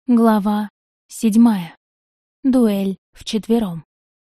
Глава 7. Дуэль вчетвером.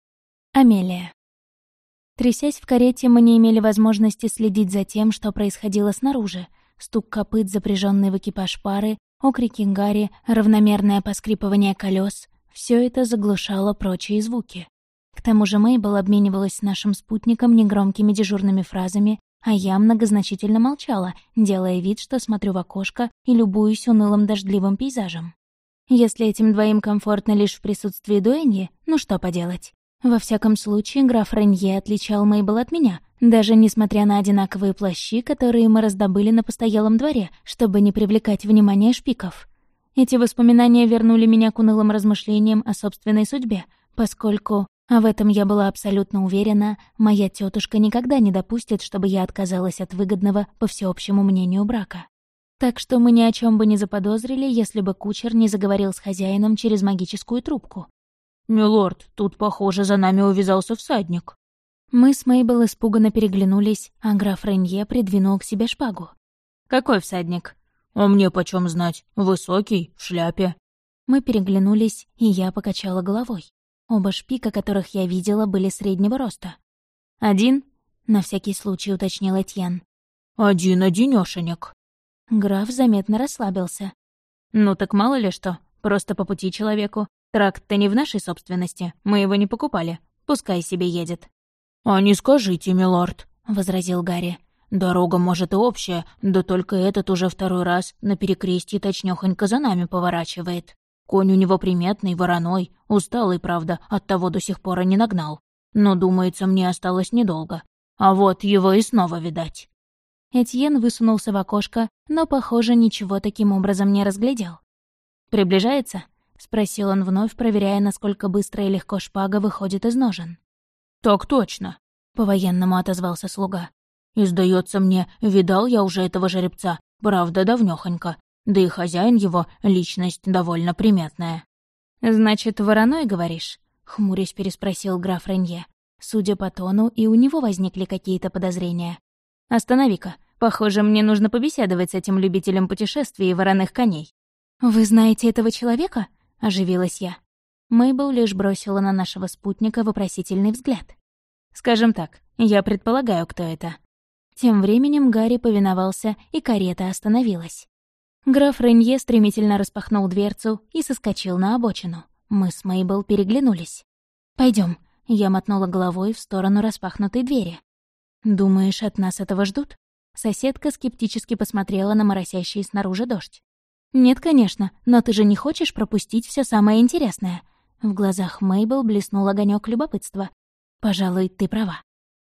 Амелия. Трясясь в карете, мы не имели возможности следить за тем, что происходило снаружи. Стук копыт, запряженный в экипаж пары, окрики Гарри, равномерное поскрипывание колес — все это заглушало прочие звуки. К тому же Мейбл обменивалась с нашим спутником негромкими дежурными фразами, а я многозначительно молчала, делая вид, что смотрю в окошко и любуюсь унылым дождливым пейзажем. Если этим двоим комфортно лишь в присутствии дуэньи, ну что поделать. Во всяком случае, граф Ренье отличал Мейбл от меня, даже несмотря на одинаковые плащи, которые мы раздобыли на постоялом дворе, чтобы не привлекать внимание шпиков. Эти воспоминания вернули меня к унылым размышлениям о собственной судьбе, поскольку, а в этом я была абсолютно уверена, моя тетушка никогда не допустит, чтобы я отказалась от выгодного, по всеобщему мнению, брака. Так что мы ни о чем бы не заподозрили, если бы кучер не заговорил с хозяином через магическую трубку. «Милорд, тут, похоже, за нами увязался всадник». Мы с Мейбл испуганно переглянулись, а граф Ренье придвинул к себе шпагу. «Какой всадник?» «А мне почем знать? Высокий, в шляпе». Мы переглянулись, и я покачала головой. Оба шпика, которых я видела, были среднего роста. «Один?» — на всякий случай уточнил Этьен. «Один-одинёшенек». Граф заметно расслабился. «Ну так мало ли что, просто по пути человеку. Тракт-то не в нашей собственности, мы его не покупали. Пускай себе едет». «А не скажите, милорд», — возразил Гарри. «Дорога, может, и общая, да только этот уже второй раз на перекрестье точнёхонько за нами поворачивает. Конь у него приметный, вороной, усталый, правда, оттого до сих пор и не нагнал. Но, думается, мне осталось недолго. А вот его и снова видать». Этьен высунулся в окошко, но, похоже, ничего таким образом не разглядел. «Приближается?» — спросил он вновь, проверяя, насколько быстро и легко шпага выходит из ножен. «Так точно», — по-военному отозвался слуга. «И, сдается мне, видал я уже этого жеребца, правда, давнёхонько. Да и хозяин его — личность довольно приметная». «Значит, вороной, говоришь?» — хмурясь переспросил граф Ренье. Судя по тону, и у него возникли какие-то подозрения. «Останови-ка. Похоже, мне нужно побеседовать с этим любителем путешествий и вороных коней». «Вы знаете этого человека?» — оживилась я. Мейбл лишь бросила на нашего спутника вопросительный взгляд. «Скажем так, я предполагаю, кто это». Тем временем Гарри повиновался, и карета остановилась. Граф Ренье стремительно распахнул дверцу и соскочил на обочину. Мы с Мейбл переглянулись. «Пойдём», — я мотнула головой в сторону распахнутой двери. «Думаешь, от нас этого ждут?» Соседка скептически посмотрела на моросящий снаружи дождь. «Нет, конечно, но ты же не хочешь пропустить все самое интересное?» В глазах Мейбл блеснул огонек любопытства. «Пожалуй, ты права».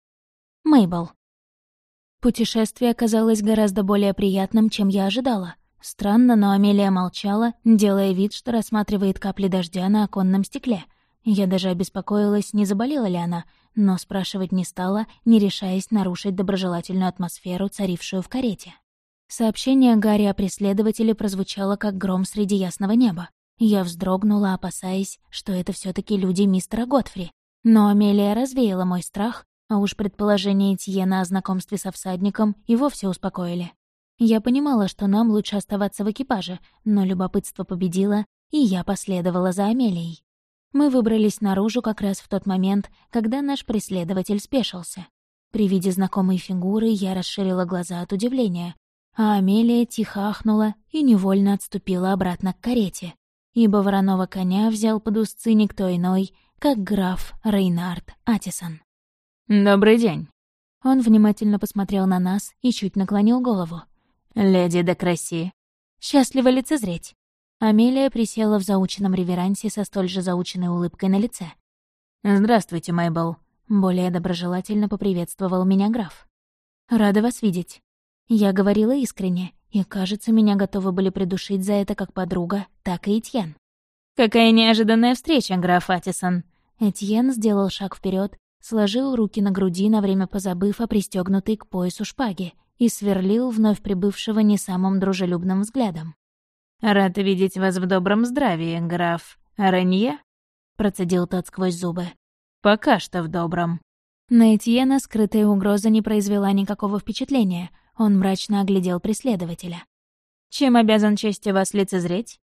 Мейбл. Путешествие оказалось гораздо более приятным, чем я ожидала. Странно, но Амелия молчала, делая вид, что рассматривает капли дождя на оконном стекле. Я даже обеспокоилась, не заболела ли она, но спрашивать не стала, не решаясь нарушить доброжелательную атмосферу, царившую в карете. Сообщение Гарри о преследователе прозвучало как гром среди ясного неба. Я вздрогнула, опасаясь, что это все таки люди мистера Готфри. Но Амелия развеяла мой страх, а уж предположение Этьена о знакомстве со всадником и вовсе успокоили. Я понимала, что нам лучше оставаться в экипаже, но любопытство победило, и я последовала за Амелией. Мы выбрались наружу как раз в тот момент, когда наш преследователь спешился. При виде знакомой фигуры я расширила глаза от удивления, а Амелия тихо ахнула и невольно отступила обратно к карете, ибо вороного коня взял под узцы никто иной, как граф Рейнард Атисон. «Добрый день». Он внимательно посмотрел на нас и чуть наклонил голову. «Леди де Красси». «Счастливо лицезреть». Амелия присела в заученном реверансе со столь же заученной улыбкой на лице. «Здравствуйте, Мейбл», — более доброжелательно поприветствовал меня граф. «Рада вас видеть». Я говорила искренне, и, кажется, меня готовы были придушить за это как подруга, так и Этьен. «Какая неожиданная встреча, граф Атисон». Этьен сделал шаг вперед, сложил руки на груди, на время позабыв о пристёгнутой к поясу шпаге, и сверлил вновь прибывшего не самым дружелюбным взглядом. «Рад видеть вас в добром здравии, граф Ренье», — процедил тот сквозь зубы. «Пока что в добром». На Этьена скрытая угроза не произвела никакого впечатления. Он мрачно оглядел преследователя. «Чем обязан чести вас лицезреть?»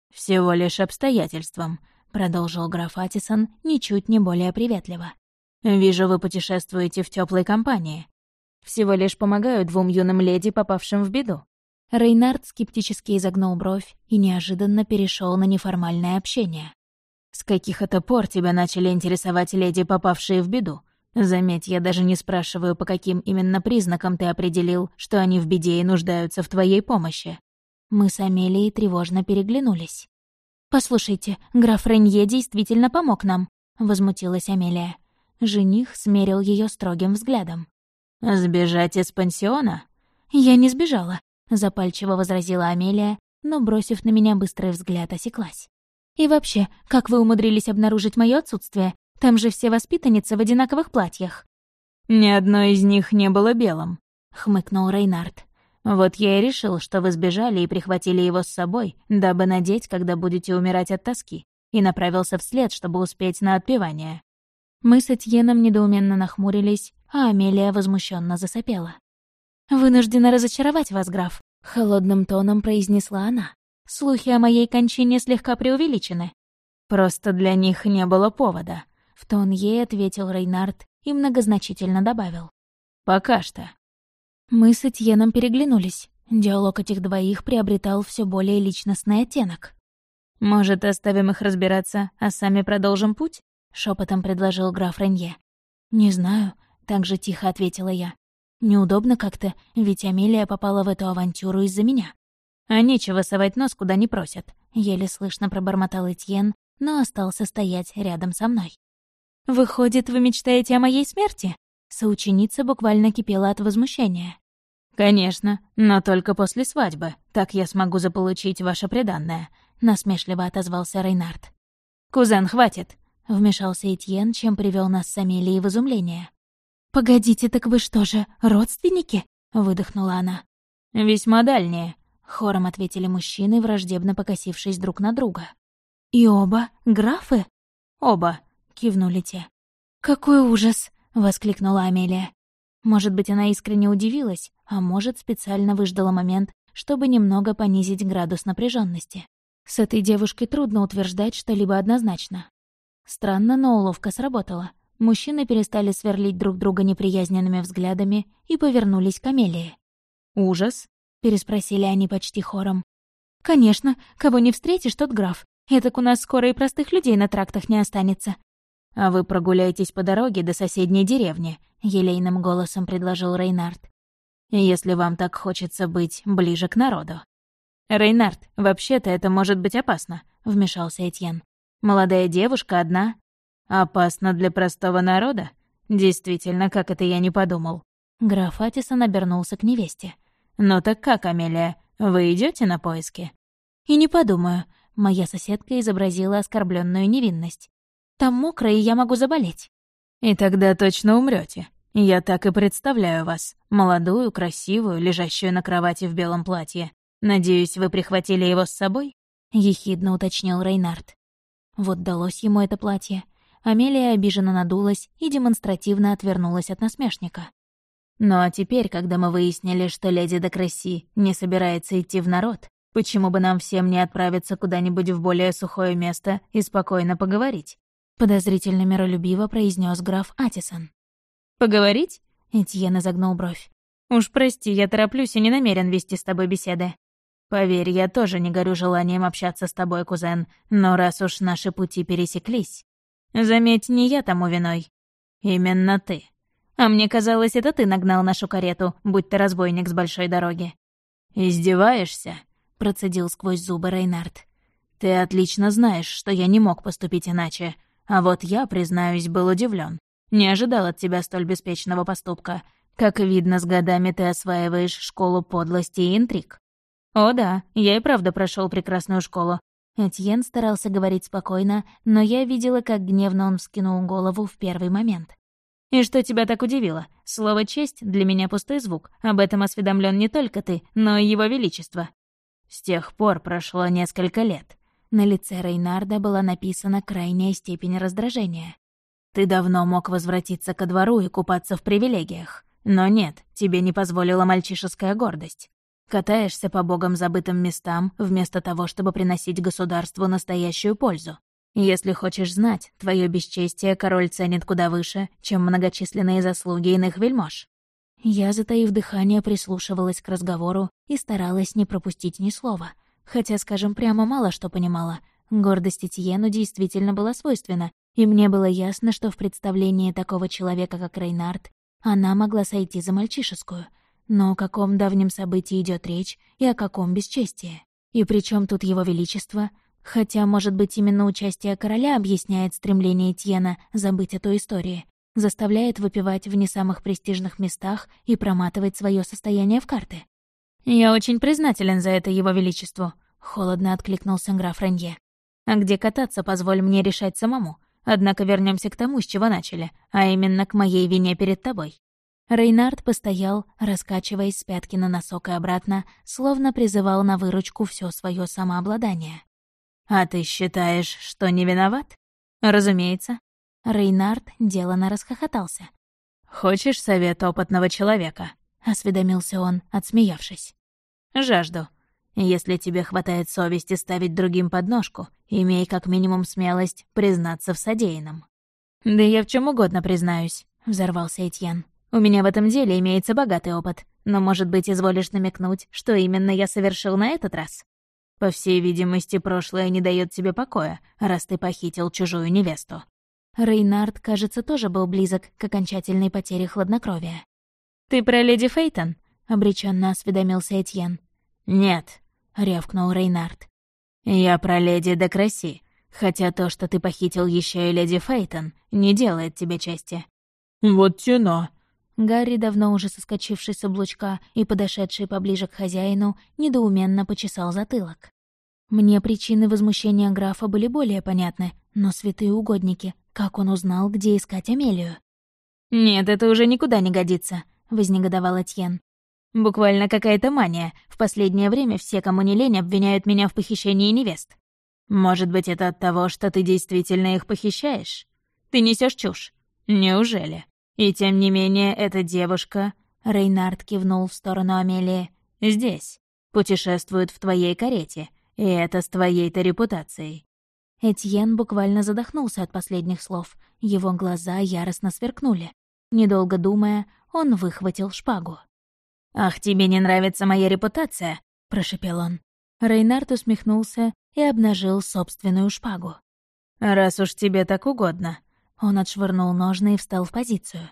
«Всего лишь обстоятельством», — продолжил граф Атисон ничуть не более приветливо. «Вижу, вы путешествуете в теплой компании. Всего лишь помогаю двум юным леди, попавшим в беду». Рейнард скептически изогнул бровь и неожиданно перешел на неформальное общение. «С каких это пор тебя начали интересовать леди, попавшие в беду? Заметь, я даже не спрашиваю, по каким именно признакам ты определил, что они в беде и нуждаются в твоей помощи». Мы с Амелией тревожно переглянулись. «Послушайте, граф Ренье действительно помог нам», — возмутилась Амелия. Жених смерил ее строгим взглядом. «Сбежать из пансиона?» «Я не сбежала», — запальчиво возразила Амелия, но, бросив на меня быстрый взгляд, осеклась. «И вообще, как вы умудрились обнаружить моё отсутствие? Там же все воспитанницы в одинаковых платьях». «Ни одно из них не было белым», — хмыкнул Рейнард. «Вот я и решил, что вы сбежали и прихватили его с собой, дабы надеть, когда будете умирать от тоски, и направился вслед, чтобы успеть на отпевание». Мы с Этьеном недоуменно нахмурились, а Амелия возмущенно засопела. «Вынуждена разочаровать вас, граф», — холодным тоном произнесла она. «Слухи о моей кончине слегка преувеличены». «Просто для них не было повода», — в тон ей ответил Рейнард и многозначительно добавил. «Пока что». Мы с Этьеном переглянулись. Диалог этих двоих приобретал все более личностный оттенок. «Может, оставим их разбираться, а сами продолжим путь?» — шепотом предложил граф Ренье. «Не знаю», — так же тихо ответила я. «Неудобно как-то, ведь Амелия попала в эту авантюру из-за меня». «А нечего совать нос, куда не просят», — еле слышно пробормотал Этьен, но остался стоять рядом со мной. «Выходит, вы мечтаете о моей смерти?» Соученица буквально кипела от возмущения. «Конечно, но только после свадьбы. Так я смогу заполучить ваше приданное», — насмешливо отозвался Рейнард. «Кузен, хватит!» — вмешался Этьен, чем привел нас с Амелией в изумление. «Погодите, так вы что же, родственники?» — выдохнула она. «Весьма дальние», — хором ответили мужчины, враждебно покосившись друг на друга. «И оба графы?» «Оба», — кивнули те. «Какой ужас!» — воскликнула Амелия. Может быть, она искренне удивилась, а может, специально выждала момент, чтобы немного понизить градус напряженности. С этой девушкой трудно утверждать что-либо однозначно. Странно, но уловка сработала. Мужчины перестали сверлить друг друга неприязненными взглядами и повернулись к Амелии. «Ужас?» — переспросили они почти хором. «Конечно, кого не встретишь, тот граф. Этак у нас скоро и простых людей на трактах не останется». «А вы прогуляйтесь по дороге до соседней деревни», — елейным голосом предложил Рейнард. «Если вам так хочется быть ближе к народу». «Рейнард, вообще-то это может быть опасно», — вмешался Этьен. «Молодая девушка одна. Опасно для простого народа? Действительно, как это я не подумал». Граф Атисон обернулся к невесте. «Ну так как, Амелия, вы идете на поиски?» «И не подумаю», — моя соседка изобразила оскорбленную невинность. «Там мокро, и я могу заболеть». «И тогда точно умрете. Я так и представляю вас, молодую, красивую, лежащую на кровати в белом платье. Надеюсь, вы прихватили его с собой?» — ехидно уточнил Рейнард. Вот далось ему это платье. Амелия обиженно надулась и демонстративно отвернулась от насмешника. «Ну а теперь, когда мы выяснили, что леди де Кресси не собирается идти в народ, почему бы нам всем не отправиться куда-нибудь в более сухое место и спокойно поговорить?» Подозрительно миролюбиво произнес граф Атисон. «Поговорить?» — Этьен изогнул бровь. «Уж прости, я тороплюсь и не намерен вести с тобой беседы. Поверь, я тоже не горю желанием общаться с тобой, кузен, но раз уж наши пути пересеклись... Заметь, не я тому виной. Именно ты. А мне казалось, это ты нагнал нашу карету, будь ты разбойник с большой дороги». «Издеваешься?» — процедил сквозь зубы Рейнард. «Ты отлично знаешь, что я не мог поступить иначе, а вот я, признаюсь, был удивлен. Не ожидал от тебя столь беспечного поступка. Как видно, с годами ты осваиваешь школу подлости и интриг». «О да, я и правда прошел прекрасную школу». Этьен старался говорить спокойно, но я видела, как гневно он вскинул голову в первый момент. «И что тебя так удивило? Слово «честь» для меня пустой звук. Об этом осведомлен не только ты, но и его величество». «С тех пор прошло несколько лет». На лице Рейнарда была написана крайняя степень раздражения. «Ты давно мог возвратиться ко двору и купаться в привилегиях. Но нет, тебе не позволила мальчишеская гордость. Катаешься по богам забытым местам, вместо того, чтобы приносить государству настоящую пользу. Если хочешь знать, твое бесчестие король ценит куда выше, чем многочисленные заслуги иных вельмож». Я, затаив дыхание, прислушивалась к разговору и старалась не пропустить ни слова. Хотя, скажем прямо, мало что понимала. Гордость Этьену действительно была свойственна, и мне было ясно, что в представлении такого человека, как Рейнард, она могла сойти за мальчишескую. Но о каком давнем событии идет речь и о каком бесчестии? И при чем тут его величество? Хотя, может быть, именно участие короля объясняет стремление Этьена забыть о той истории, заставляет выпивать в не самых престижных местах и проматывать свое состояние в карты. «Я очень признателен за это его величеству», — холодно откликнулся граф Ренье. «А где кататься, позволь мне решать самому. Однако вернемся к тому, с чего начали, а именно к моей вине перед тобой». Рейнард постоял, раскачиваясь с пятки на носок и обратно, словно призывал на выручку все свое самообладание. «А ты считаешь, что не виноват?» «Разумеется». Рейнард делано расхохотался. «Хочешь совет опытного человека?» — осведомился он, отсмеявшись. «Жажду. Если тебе хватает совести ставить другим подножку, имей как минимум смелость признаться в содеянном». «Да я в чем угодно признаюсь», — взорвался Этьен. «У меня в этом деле имеется богатый опыт, но, может быть, изволишь намекнуть, что именно я совершил на этот раз? По всей видимости, прошлое не дает тебе покоя, раз ты похитил чужую невесту». Рейнард, кажется, тоже был близок к окончательной потере хладнокровия. «Ты про леди Фейтон?» — обреченно осведомился Этьен. «Нет», — рявкнул Рейнард. «Я про леди де Красси, хотя то, что ты похитил еще и леди Фейтон, не делает тебе чести». «Вот тяна». Гарри, давно уже соскочивший с облучка и подошедший поближе к хозяину, недоуменно почесал затылок. Мне причины возмущения графа были более понятны, но святые угодники, как он узнал, где искать Амелию? «Нет, это уже никуда не годится», — вознегодовал Этьен. «Буквально какая-то мания. В последнее время все, кому не лень, обвиняют меня в похищении невест. Может быть, это от того, что ты действительно их похищаешь? Ты несешь чушь. Неужели? И тем не менее, эта девушка...» Рейнард кивнул в сторону Амелии. «Здесь. Путешествует в твоей карете. И это с твоей-то репутацией». Этьен буквально задохнулся от последних слов. Его глаза яростно сверкнули. Недолго думая, он выхватил шпагу. «Ах, тебе не нравится моя репутация?» — прошепел он. Рейнард усмехнулся и обнажил собственную шпагу. «Раз уж тебе так угодно». Он отшвырнул ножны и встал в позицию.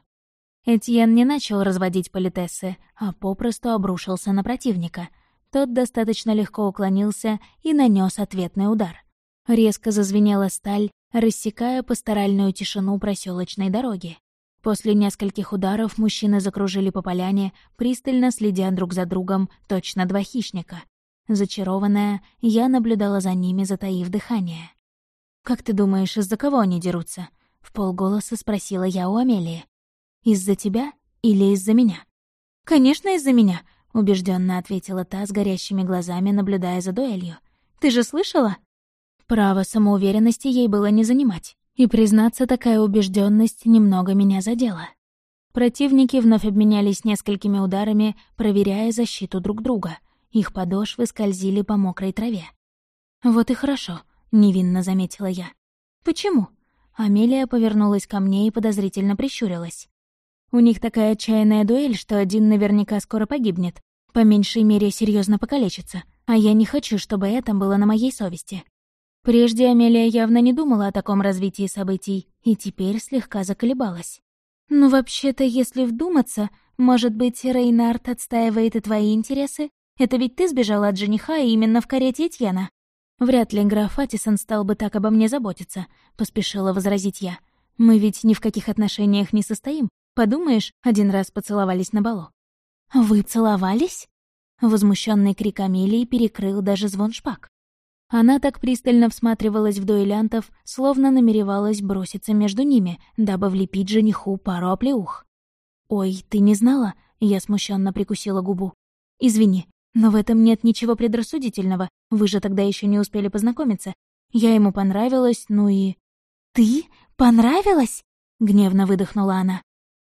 Этьен не начал разводить политессы, а попросту обрушился на противника. Тот достаточно легко уклонился и нанес ответный удар. Резко зазвенела сталь, рассекая пасторальную тишину проселочной дороги. После нескольких ударов мужчины закружили по поляне, пристально следя друг за другом, точно два хищника. Зачарованная, я наблюдала за ними, затаив дыхание. «Как ты думаешь, из-за кого они дерутся?» — вполголоса спросила я у Амелии. «Из-за тебя или из-за меня?» «Конечно, из-за меня», — убежденно ответила та с горящими глазами, наблюдая за дуэлью. «Ты же слышала?» Право самоуверенности ей было не занимать. И, признаться, такая убежденность немного меня задела. Противники вновь обменялись несколькими ударами, проверяя защиту друг друга. Их подошвы скользили по мокрой траве. «Вот и хорошо», — невинно заметила я. «Почему?» Амелия повернулась ко мне и подозрительно прищурилась. «У них такая отчаянная дуэль, что один наверняка скоро погибнет. По меньшей мере серьезно покалечится. А я не хочу, чтобы это было на моей совести». Прежде Амелия явно не думала о таком развитии событий и теперь слегка заколебалась. «Ну, вообще-то, если вдуматься, может быть, Рейнард отстаивает и твои интересы? Это ведь ты сбежала от жениха именно в карете Этьена. Вряд ли граф Атисон стал бы так обо мне заботиться», — поспешила возразить я. «Мы ведь ни в каких отношениях не состоим. Подумаешь, один раз поцеловались на балу». «Вы целовались?» Возмущенный крик Амелии перекрыл даже звон шпаг. Она так пристально всматривалась в дуэлянтов, словно намеревалась броситься между ними, дабы влепить жениху пару оплеух. «Ой, ты не знала?» — я смущенно прикусила губу. «Извини, но в этом нет ничего предрассудительного, вы же тогда еще не успели познакомиться. Я ему понравилась, ну и...» «Ты? Понравилась?» — гневно выдохнула она.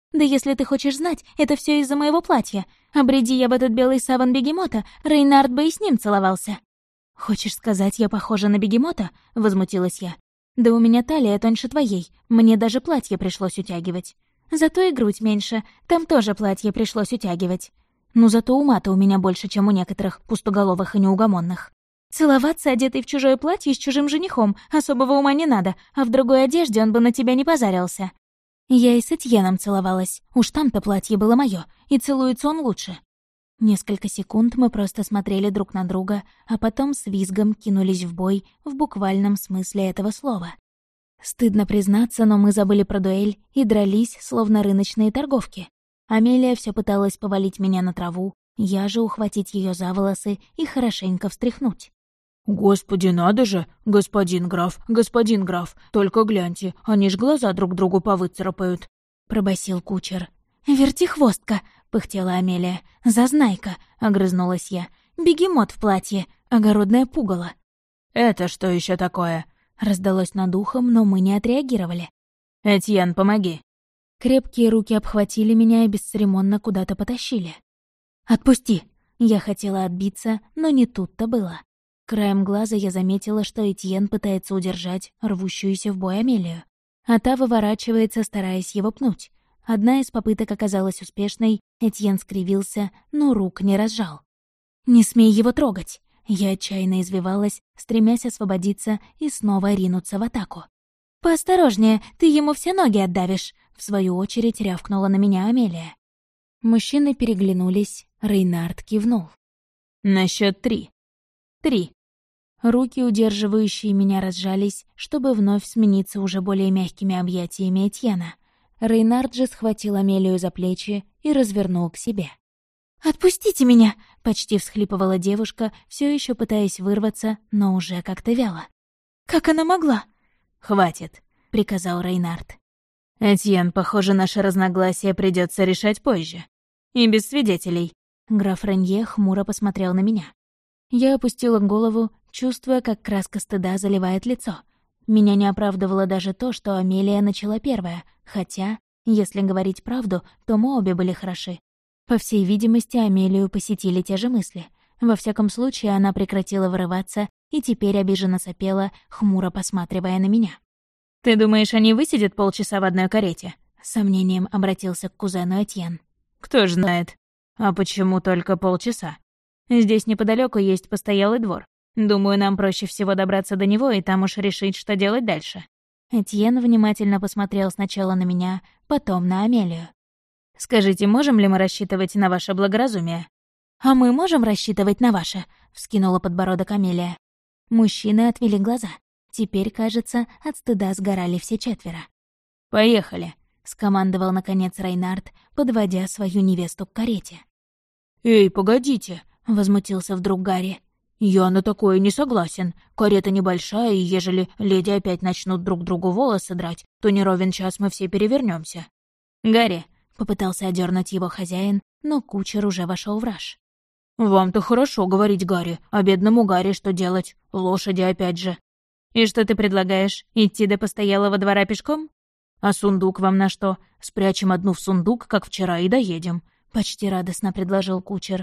Да если ты хочешь знать, это все из-за моего платья. Обреди я в этот белый саван бегемота, Рейнард бы и с ним целовался». «Хочешь сказать, я похожа на бегемота?» — возмутилась я. «Да у меня талия тоньше твоей, мне даже платье пришлось утягивать. Зато и грудь меньше, там тоже платье пришлось утягивать. Ну зато ума-то у меня больше, чем у некоторых пустоголовых и неугомонных. Целоваться, одетый в чужое платье с чужим женихом, особого ума не надо, а в другой одежде он бы на тебя не позарился». Я и с Этьеном целовалась, уж там-то платье было моё, и целуется он лучше. Несколько секунд мы просто смотрели друг на друга, а потом с визгом кинулись в бой в буквальном смысле этого слова. Стыдно признаться, но мы забыли про дуэль и дрались, словно рыночные торговки. Амелия все пыталась повалить меня на траву, я же ухватить ее за волосы и хорошенько встряхнуть. «Господи, надо же! Господин граф, только гляньте, они ж глаза друг другу повыцарапают!» — пробасил кучер. «Вертихвостка!» — пыхтела Амелия. «Зазнайка!» — огрызнулась я. «Бегемот в платье! Огородное пугало!» «Это что еще такое?» — раздалось над ухом, но мы не отреагировали. «Этьен, помоги!» Крепкие руки обхватили меня и бесцеремонно куда-то потащили. «Отпусти!» Я хотела отбиться, но не тут-то было. Краем глаза я заметила, что Этьен пытается удержать рвущуюся в бой Амелию, а та выворачивается, стараясь его пнуть. Одна из попыток оказалась успешной, Этьен скривился, но рук не разжал. «Не смей его трогать!» Я отчаянно извивалась, стремясь освободиться и снова ринуться в атаку. «Поосторожнее, ты ему все ноги отдавишь!» В свою очередь рявкнула на меня Амелия. Мужчины переглянулись, Рейнард кивнул. «На счёт 3». 3. Руки, удерживающие меня, разжались, чтобы вновь смениться уже более мягкими объятиями Этьена. Рейнард же схватил Амелию за плечи и развернул к себе. «Отпустите меня!» — почти всхлипывала девушка, все еще пытаясь вырваться, но уже как-то вяло. «Как она могла?» «Хватит», — приказал Рейнард. «Этьен, похоже, наше разногласие придется решать позже. И без свидетелей». Граф Ренье хмуро посмотрел на меня. Я опустила голову, чувствуя, как краска стыда заливает лицо. Меня не оправдывало даже то, что Амелия начала первая, хотя, если говорить правду, то мы обе были хороши. По всей видимости, Амелию посетили те же мысли. Во всяком случае, она прекратила вырываться и теперь обиженно сопела, хмуро посматривая на меня. «Ты думаешь, они высидят полчаса в одной карете?» — с сомнением обратился к кузену Этьен. «Кто ж знает. А почему только полчаса? Здесь неподалеку есть постоялый двор. Думаю, нам проще всего добраться до него и там уж решить, что делать дальше». Этьен внимательно посмотрел сначала на меня, потом на Амелию. «Скажите, можем ли мы рассчитывать на ваше благоразумие?» «А мы можем рассчитывать на ваше?» — вскинула подбородок Амелия. Мужчины отвели глаза. Теперь, кажется, от стыда сгорали все четверо. «Поехали», — скомандовал, наконец, Рейнард, подводя свою невесту к карете. «Эй, погодите», — возмутился вдруг Гарри. «Я на такое не согласен. Карета небольшая, и ежели леди опять начнут друг другу волосы драть, то не ровен час мы все перевернемся. «Гарри», — попытался одернуть его хозяин, но кучер уже вошел в раж. «Вам-то хорошо говорить, Гарри, а бедному Гарри что делать? Лошади опять же». «И что ты предлагаешь, идти до постоялого двора пешком?» «А сундук вам на что? Спрячем одну в сундук, как вчера, и доедем», — почти радостно предложил кучер.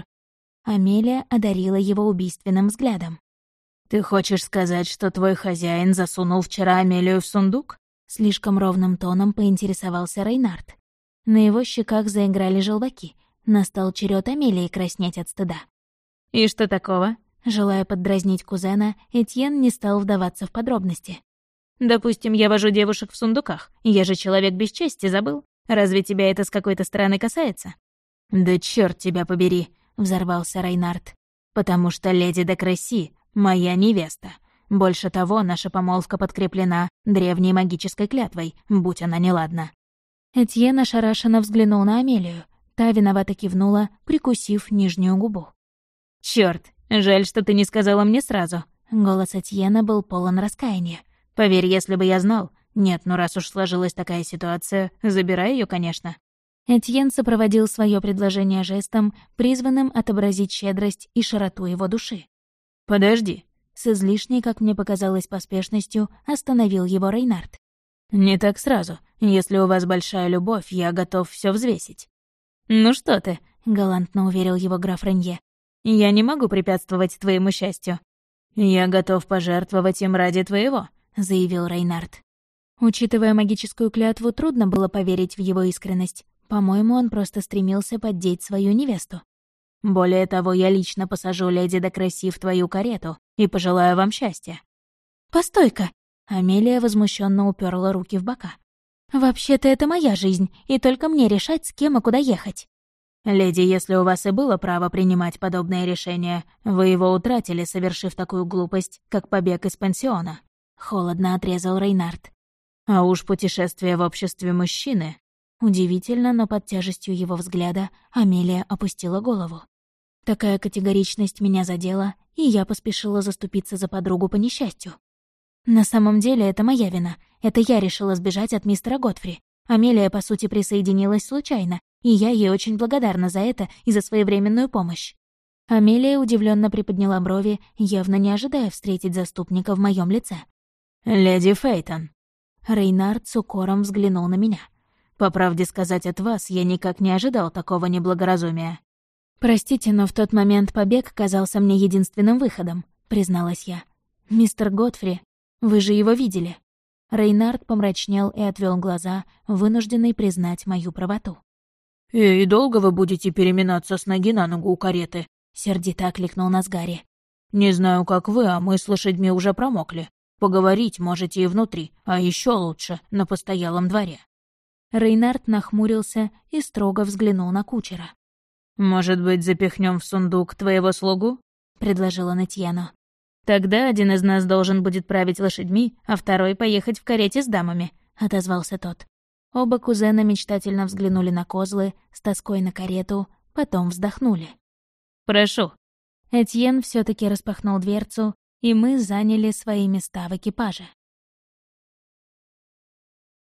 Амелия одарила его убийственным взглядом. «Ты хочешь сказать, что твой хозяин засунул вчера Амелию в сундук?» Слишком ровным тоном поинтересовался Рейнард. На его щеках заиграли желваки. Настал черед Амелии краснеть от стыда. «И что такого?» Желая поддразнить кузена, Этьен не стал вдаваться в подробности. «Допустим, я вожу девушек в сундуках. Я же человек без чести, забыл? Разве тебя это с какой-то стороны касается?» «Да чёрт тебя побери!» — взорвался Рейнард. «Потому что леди де Кресси — моя невеста. Больше того, наша помолвка подкреплена древней магической клятвой, будь она неладна». Этьен ошарашенно взглянул на Амелию. Та виновато кивнула, прикусив нижнюю губу. «Чёрт, жаль, что ты не сказала мне сразу». Голос Этьена был полон раскаяния. «Поверь, если бы я знал. Нет, ну раз уж сложилась такая ситуация, забирай её, конечно». Этьен сопроводил своё предложение жестом, призванным отобразить щедрость и широту его души. «Подожди». С излишней, как мне показалось, поспешностью остановил его Рейнард. «Не так сразу. Если у вас большая любовь, я готов все взвесить». «Ну что ты», — галантно уверил его граф Ренье. «Я не могу препятствовать твоему счастью». «Я готов пожертвовать им ради твоего», — заявил Рейнард. Учитывая магическую клятву, трудно было поверить в его искренность. По-моему, он просто стремился поддеть свою невесту. «Более того, я лично посажу леди де Кресси в твою карету и пожелаю вам счастья». «Постой-ка!» — Амелия возмущенно уперла руки в бока. «Вообще-то это моя жизнь, и только мне решать, с кем и куда ехать». «Леди, если у вас и было право принимать подобное решение, вы его утратили, совершив такую глупость, как побег из пансиона», — холодно отрезал Рейнард. «А уж путешествие в обществе мужчины...» Удивительно, но под тяжестью его взгляда Амелия опустила голову. Такая категоричность меня задела, и я поспешила заступиться за подругу по несчастью. «На самом деле это моя вина. Это я решила сбежать от мистера Готфри. Амелия, по сути, присоединилась случайно, и я ей очень благодарна за это и за своевременную помощь». Амелия удивленно приподняла брови, явно не ожидая встретить заступника в моем лице. «Леди Фейтон». Рейнард с укором взглянул на меня. «По правде сказать, от вас я никак не ожидал такого неблагоразумия». «Простите, но в тот момент побег казался мне единственным выходом», — призналась я. «Мистер Готфри, вы же его видели». Рейнард помрачнел и отвел глаза, вынужденный признать мою правоту. «И долго вы будете переминаться с ноги на ногу у кареты?» — сердито окликнул нас Гарри. «Не знаю, как вы, а мы с лошадьми уже промокли. Поговорить можете и внутри, а еще лучше — на постоялом дворе». Рейнард нахмурился и строго взглянул на кучера. «Может быть, запихнем в сундук твоего слугу?» — предложила Нетьяно. «Тогда один из нас должен будет править лошадьми, а второй поехать в карете с дамами», — отозвался тот. Оба кузена мечтательно взглянули на козлы, с тоской на карету, потом вздохнули. «Прошу». Этьен все таки распахнул дверцу, и мы заняли свои места в экипаже.